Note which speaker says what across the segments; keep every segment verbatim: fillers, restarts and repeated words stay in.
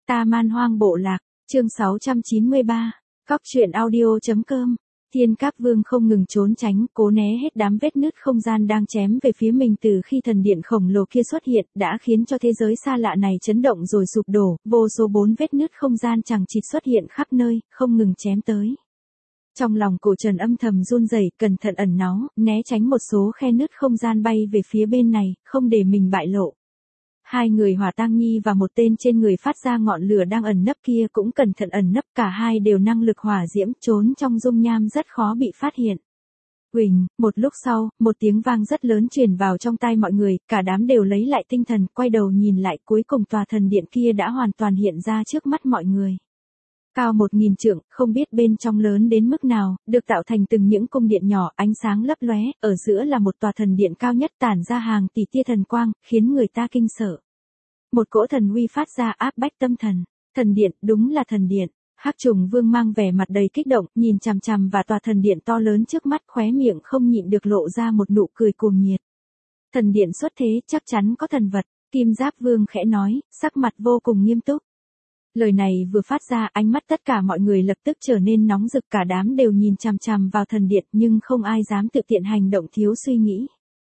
Speaker 1: Ta Man Hoang Bộ Lạc, chương sáu trăm chín mươi ba, Cóc truyện audio chấm com. Thiên Cáp Vương không ngừng trốn tránh, cố né hết đám vết nứt không gian đang chém về phía mình từ khi thần điện khổng lồ kia xuất hiện, đã khiến cho thế giới xa lạ này chấn động rồi sụp đổ, vô số bốn vết nứt không gian chằng chịt xuất hiện khắp nơi, không ngừng chém tới. Trong lòng Cổ Trần âm thầm run rẩy, cẩn thận ẩn náu, né tránh một số khe nứt không gian bay về phía bên này, không để mình bại lộ. Hai người Hỏa Tang Nhi và một tên trên người phát ra ngọn lửa đang ẩn nấp kia cũng cẩn thận ẩn nấp, cả hai đều năng lực hỏa diễm, trốn trong dung nham rất khó bị phát hiện. Huỳnh, một lúc sau, một tiếng vang rất lớn truyền vào trong tai mọi người, cả đám đều lấy lại tinh thần, quay đầu nhìn lại, cuối cùng tòa thần điện kia đã hoàn toàn hiện ra trước mắt mọi người. Cao một nghìn trượng, không biết bên trong lớn đến mức nào, được tạo thành từng những cung điện nhỏ, ánh sáng lấp lóe, ở giữa là một tòa thần điện cao nhất tản ra hàng tỷ tia thần quang, khiến người ta kinh sợ. Một cỗ thần uy phát ra áp bách tâm thần. Thần điện, đúng là thần điện. Hắc Trùng Vương mang vẻ mặt đầy kích động, nhìn chằm chằm vào tòa thần điện to lớn trước mắt, khóe miệng không nhịn được lộ ra một nụ cười cuồng nhiệt. Thần điện xuất thế, chắc chắn có thần vật, Kim Giáp Vương khẽ nói, sắc mặt vô cùng nghiêm túc. Lời này vừa phát ra, ánh mắt tất cả mọi người lập tức trở nên nóng rực, cả đám đều nhìn chằm chằm vào thần điện, nhưng không ai dám tự tiện hành động thiếu suy nghĩ.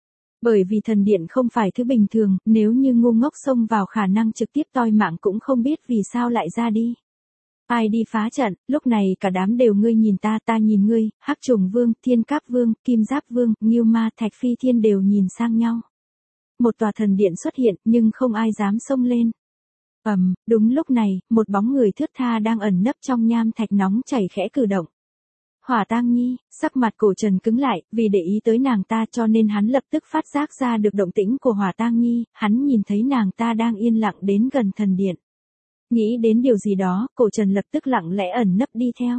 Speaker 1: Bởi vì thần điện không phải thứ bình thường, nếu như ngu ngốc xông vào khả năng trực tiếp toi mạng cũng không biết vì sao lại ra đi. Ai đi phá trận, lúc này cả đám đều ngươi nhìn ta, ta nhìn ngươi, Hắc Trùng Vương, Thiên Cáp Vương, Kim Giáp Vương, Ngưu Ma, Thạch Phi Thiên đều nhìn sang nhau. Một tòa thần điện xuất hiện, nhưng không ai dám xông lên. Ầm, um, đúng lúc này, một bóng người thướt tha đang ẩn nấp trong nham thạch nóng chảy khẽ cử động. Hỏa Tang Nhi, sắc mặt Cổ Trần cứng lại, vì để ý tới nàng ta cho nên hắn lập tức phát giác ra được động tĩnh của Hỏa Tang Nhi, hắn nhìn thấy nàng ta đang yên lặng đến gần thần điện. Nghĩ đến điều gì đó, Cổ Trần lập tức lặng lẽ ẩn nấp đi theo.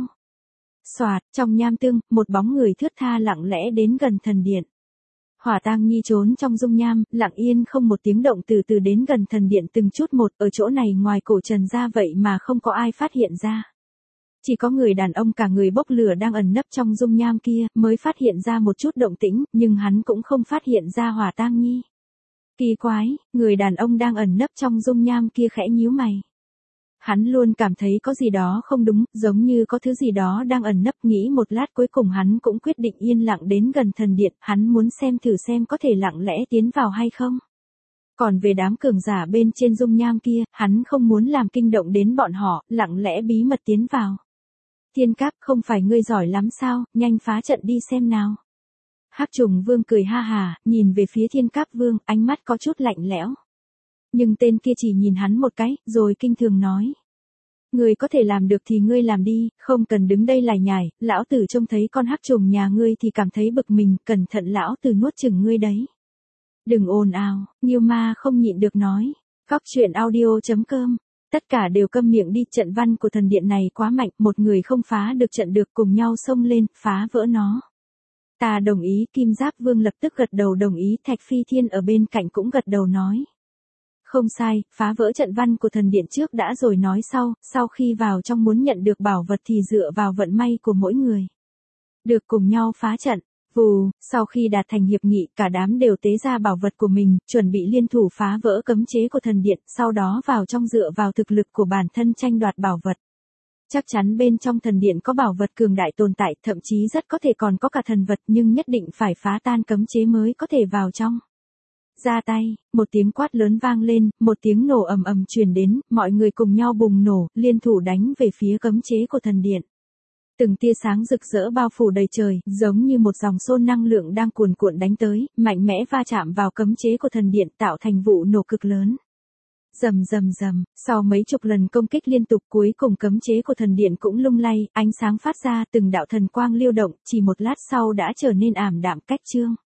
Speaker 1: Xoạt, trong nham tương, một bóng người thướt tha lặng lẽ đến gần thần điện. Hỏa Tang Nhi trốn trong dung nham, lặng yên không một tiếng động từ từ đến gần thần điện từng chút một, ở chỗ này ngoài Cổ Trần ra vậy mà không có ai phát hiện ra. Chỉ có người đàn ông cả người bốc lửa đang ẩn nấp trong dung nham kia, mới phát hiện ra một chút động tĩnh, nhưng hắn cũng không phát hiện ra Hỏa Tang Nhi. Kỳ quái, người đàn ông đang ẩn nấp trong dung nham kia khẽ nhíu mày. Hắn luôn cảm thấy có gì đó không đúng, giống như có thứ gì đó đang ẩn nấp, nghĩ một lát cuối cùng hắn cũng quyết định yên lặng đến gần thần điện, hắn muốn xem thử xem có thể lặng lẽ tiến vào hay không. Còn về đám cường giả bên trên dung nham kia, hắn không muốn làm kinh động đến bọn họ, lặng lẽ bí mật tiến vào. Thiên Cáp, không phải ngươi giỏi lắm sao, nhanh phá trận đi xem nào. Hắc Trùng Vương cười ha hà, nhìn về phía Thiên Cáp Vương, ánh mắt có chút lạnh lẽo. Nhưng tên kia chỉ nhìn hắn một cái, rồi kinh thường nói. Ngươi có thể làm được thì ngươi làm đi, không cần đứng đây lải nhải, lão tử trông thấy con hắc trùng nhà ngươi thì cảm thấy bực mình, cẩn thận lão tử nuốt chửng ngươi đấy. Đừng ồn ào, Ngưu Ma không nhịn được nói. Cóc truyện audio chấm com. Tất cả đều câm miệng đi, trận văn của thần điện này quá mạnh, một người không phá được trận được, cùng nhau xông lên, phá vỡ nó. Ta đồng ý, Kim Giáp Vương lập tức gật đầu đồng ý, Thạch Phi Thiên ở bên cạnh cũng gật đầu nói. Không sai, phá vỡ trận văn của thần điện trước đã rồi nói sau, sau khi vào trong muốn nhận được bảo vật thì dựa vào vận may của mỗi người. Được, cùng nhau phá trận. Vù, sau khi đạt thành hiệp nghị, cả đám đều tế ra bảo vật của mình, chuẩn bị liên thủ phá vỡ cấm chế của thần điện, sau đó vào trong dựa vào thực lực của bản thân tranh đoạt bảo vật. Chắc chắn bên trong thần điện có bảo vật cường đại tồn tại, thậm chí rất có thể còn có cả thần vật, nhưng nhất định phải phá tan cấm chế mới có thể vào trong. Ra tay, một tiếng quát lớn vang lên, một tiếng nổ ầm ầm truyền đến, mọi người cùng nhau bùng nổ, liên thủ đánh về phía cấm chế của thần điện. Từng tia sáng rực rỡ bao phủ đầy trời, giống như một dòng xôn năng lượng đang cuồn cuộn đánh tới, mạnh mẽ va chạm vào cấm chế của thần điện tạo thành vụ nổ cực lớn. Rầm rầm rầm, sau mấy chục lần công kích liên tục cuối cùng cấm chế của thần điện cũng lung lay, ánh sáng phát ra từng đạo thần quang liêu động, chỉ một lát sau đã trở nên ảm đạm cách chương.